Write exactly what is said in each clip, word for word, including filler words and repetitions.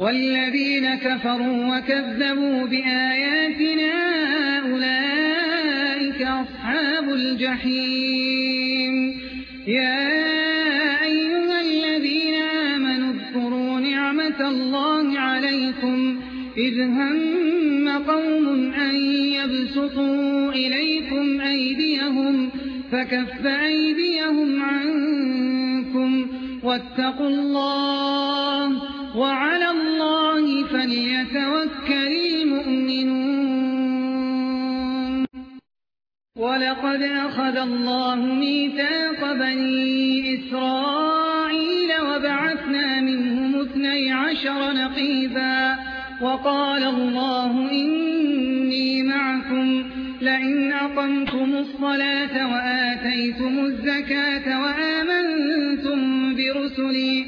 والذين كفروا وكذبوا بآياتنا أولئك أصحاب الجحيم. يا أيها الذين آمنوا اذكروا نعمة الله عليكم إذ هم قوم أن يبسطوا إليكم أيديهم فكف أيديهم عنكم واتقوا الله وعلى الله فليتوكل المؤمنون. ولقد أخذ الله ميثاق بني إسرائيل وبعثنا منهم اثني عشر نقيبا وقال الله إني معكم لئن أقمتم الصلاة وآتيتم الزكاة وآمنتم برسلي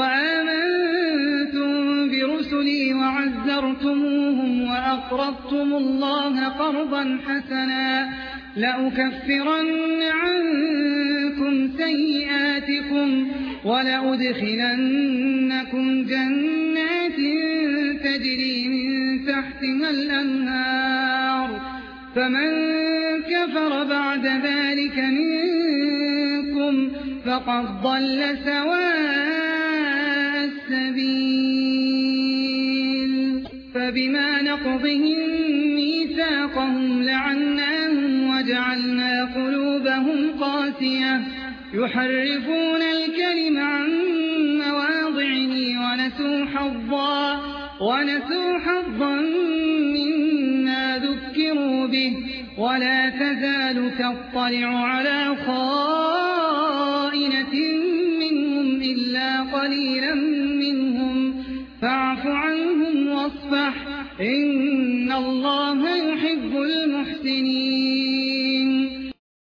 وآمنتم برسلي وعزرتموهم وأقرضتم الله قرضا حسنا لأكفرن عنكم سيئاتكم ولأدخلنكم جنات تجري من تحتها الأنهار فمن كفر بعد ذلك منكم فقد ضل سواء السبيل. فبما نقضهم ميثاقهم لعناهم وجعلنا قلوبهم قاسية يحرفون الكلم عن مواضعه ونسوا حظا ونسوا حظا مما ذكروا به ولا تزال تطلع على خائنة منهم إلا قليلا منهم فاعف عنهم واصفح إن الله يحب المحسنين.